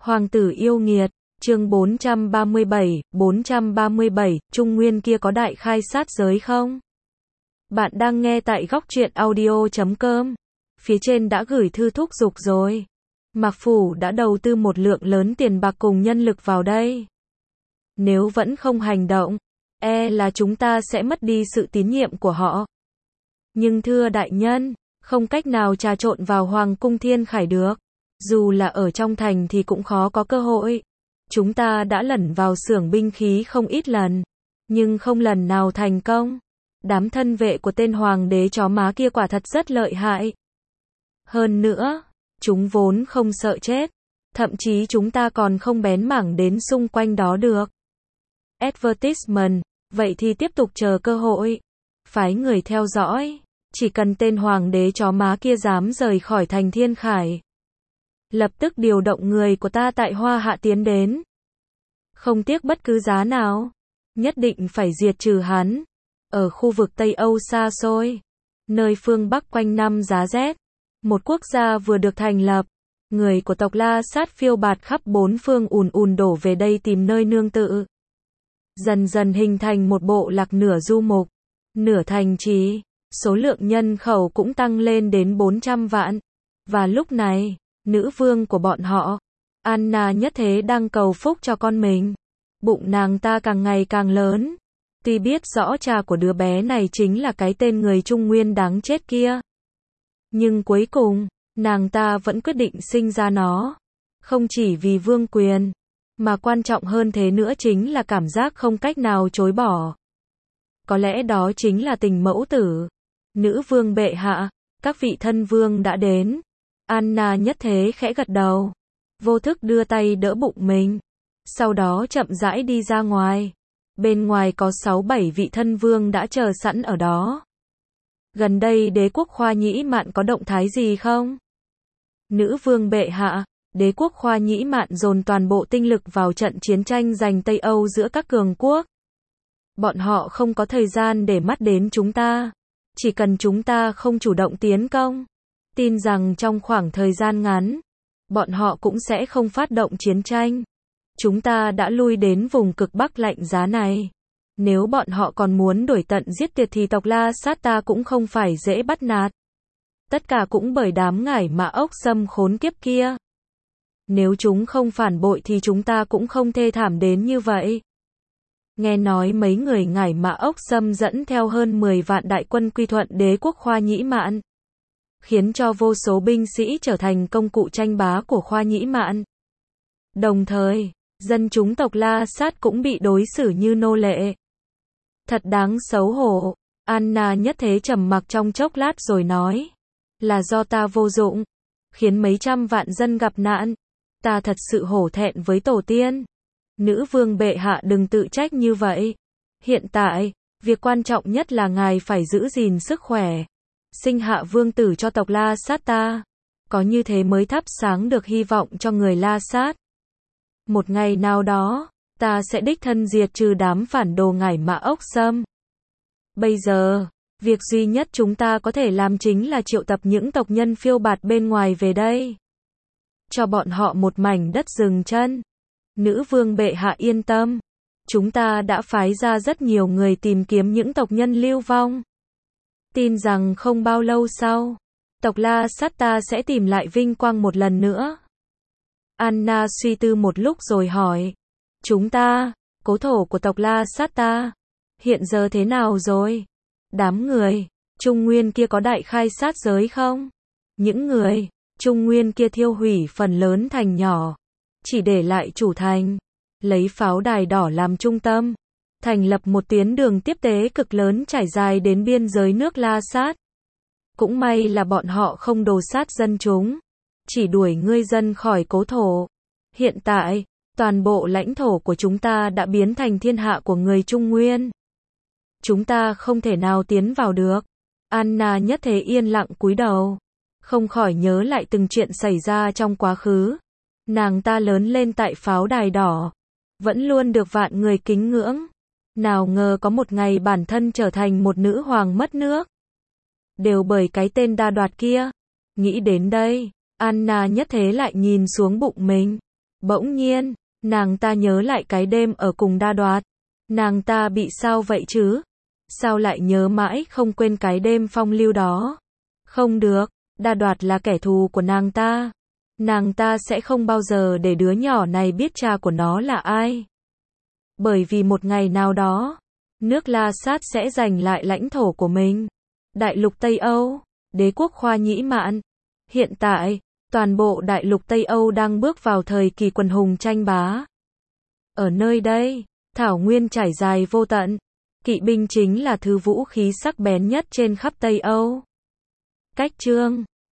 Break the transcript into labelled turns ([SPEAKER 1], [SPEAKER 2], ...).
[SPEAKER 1] Hoàng tử yêu nghiệt, chương 437, Trung Nguyên kia có đại khai sát giới không? Bạn đang nghe tại góc truyện audio.com. Phía trên đã gửi thư thúc giục rồi. Mạc Phủ đã đầu tư một lượng lớn tiền bạc cùng nhân lực vào đây. Nếu vẫn không hành động, là chúng ta sẽ mất đi sự tín nhiệm của họ. Nhưng thưa đại nhân, không cách nào trà trộn vào Hoàng cung Thiên Khải được. Dù là ở trong thành thì cũng khó có cơ hội. Chúng ta đã lẩn vào xưởng binh khí không ít lần, nhưng không lần nào thành công. Đám thân vệ của tên hoàng đế chó má kia quả thật rất lợi hại. Hơn nữa, chúng vốn không sợ chết. Thậm chí chúng ta còn không bén mảng đến xung quanh đó được. Advertisement, vậy thì tiếp tục chờ cơ hội. Phái người theo dõi. Chỉ cần tên hoàng đế chó má kia dám rời khỏi thành Thiên Khải, lập tức điều động người của ta tại Hoa Hạ tiến đến. Không tiếc bất cứ giá nào. Nhất định phải diệt trừ hắn. Ở khu vực Tây Âu xa xôi, nơi phương Bắc quanh năm giá rét, một quốc gia vừa được thành lập. Người của tộc La Sát phiêu bạt khắp bốn phương ùn đổ về đây tìm nơi nương tựa. Dần dần hình thành một bộ lạc nửa du mục, nửa thành trì. Số lượng nhân khẩu cũng tăng lên đến 400 vạn. Và lúc này, nữ vương của bọn họ, Anna Nhất Thế đang cầu phúc cho con mình. Bụng nàng ta càng ngày càng lớn. Tuy biết rõ cha của đứa bé này chính là cái tên người Trung Nguyên đáng chết kia, nhưng cuối cùng, nàng ta vẫn quyết định sinh ra nó. Không chỉ vì vương quyền, mà quan trọng hơn thế nữa chính là cảm giác không cách nào chối bỏ. Có lẽ đó chính là tình mẫu tử. Nữ vương bệ hạ, các vị thân vương đã đến. Anna Nhất Thế khẽ gật đầu, vô thức đưa tay đỡ bụng mình, sau đó chậm rãi đi ra ngoài. Bên ngoài có 6-7 vị thân vương đã chờ sẵn ở đó. Gần đây đế quốc Khoa Nhĩ Mạn có động thái gì không? Nữ vương bệ hạ, đế quốc Khoa Nhĩ Mạn dồn toàn bộ tinh lực vào trận chiến tranh giành Tây Âu giữa các cường quốc. Bọn họ không có thời gian để mắt đến chúng ta. Chỉ cần chúng ta không chủ động tiến công, tin rằng trong khoảng thời gian ngắn, bọn họ cũng sẽ không phát động chiến tranh. Chúng ta đã lui đến vùng cực Bắc lạnh giá này. Nếu bọn họ còn muốn đuổi tận giết tuyệt thì tộc La Sát ta cũng không phải dễ bắt nạt. Tất cả cũng bởi đám ngải mã ốc xâm khốn kiếp kia. Nếu chúng không phản bội thì chúng ta cũng không thê thảm đến như vậy. Nghe nói mấy người ngải mã ốc xâm dẫn theo hơn 10 vạn đại quân quy thuận đế quốc Khoa Nhĩ Mạn, khiến cho vô số binh sĩ trở thành công cụ tranh bá của Khoa Nhĩ Mạn. Đồng thời, dân chúng tộc La Sát cũng bị đối xử như nô lệ. Thật đáng xấu hổ. Anna Nhất Thế trầm mặc trong chốc lát rồi nói, là do ta vô dụng, khiến mấy trăm vạn dân gặp nạn. Ta thật sự hổ thẹn với tổ tiên. Nữ vương bệ hạ đừng tự trách như vậy. Hiện tại, việc quan trọng nhất là ngài phải giữ gìn sức khỏe, sinh hạ vương tử cho tộc La Sát ta. Có như thế mới thắp sáng được hy vọng cho người La Sát. Một ngày nào đó, ta sẽ đích thân diệt trừ đám phản đồ ngải mã ốc xâm. Bây giờ, việc duy nhất chúng ta có thể làm chính là triệu tập những tộc nhân phiêu bạt bên ngoài về đây. Cho bọn họ một mảnh đất dừng chân. Nữ vương bệ hạ yên tâm. Chúng ta đã phái ra rất nhiều người tìm kiếm những tộc nhân lưu vong. Tin rằng không bao lâu sau, tộc La Sát ta sẽ tìm lại vinh quang một lần nữa. Anna suy tư một lúc rồi hỏi, chúng ta, cố thổ của tộc La Sát ta, hiện giờ thế nào rồi? Đám người Trung Nguyên kia có đại khai sát giới không? Những người Trung Nguyên kia thiêu hủy phần lớn thành nhỏ, chỉ để lại chủ thành, lấy pháo đài đỏ làm trung tâm, thành lập một tuyến đường tiếp tế cực lớn trải dài đến biên giới nước La Sát. Cũng may là bọn họ không đồ sát dân chúng, chỉ đuổi ngươi dân khỏi cố thổ. Hiện tại, toàn bộ lãnh thổ của chúng ta đã biến thành thiên hạ của người Trung Nguyên. Chúng ta không thể nào tiến vào được. Anna Nhất Thế yên lặng cúi đầu, không khỏi nhớ lại từng chuyện xảy ra trong quá khứ. Nàng ta lớn lên tại pháo đài đỏ, vẫn luôn được vạn người kính ngưỡng. Nào ngờ có một ngày bản thân trở thành một nữ hoàng mất nước. Đều bởi cái tên đa đoạt kia. Nghĩ đến đây, Anna Nhất Thế lại nhìn xuống bụng mình. Bỗng nhiên, nàng ta nhớ lại cái đêm ở cùng Đa Đoạt. Nàng ta bị sao vậy chứ? Sao lại nhớ mãi không quên cái đêm phong lưu đó? Không được, Đa Đoạt là kẻ thù của nàng ta. Nàng ta sẽ không bao giờ để đứa nhỏ này biết cha của nó là ai. Bởi vì một ngày nào đó, nước La Sát sẽ giành lại lãnh thổ của mình. Đại lục Tây Âu, đế quốc Khoa Nhĩ Mạn. Hiện tại, toàn bộ đại lục Tây Âu đang bước vào thời kỳ quần hùng tranh bá. Ở nơi đây, thảo nguyên trải dài vô tận. Kỵ binh chính là thứ vũ khí sắc bén nhất trên khắp Tây Âu. Cách chương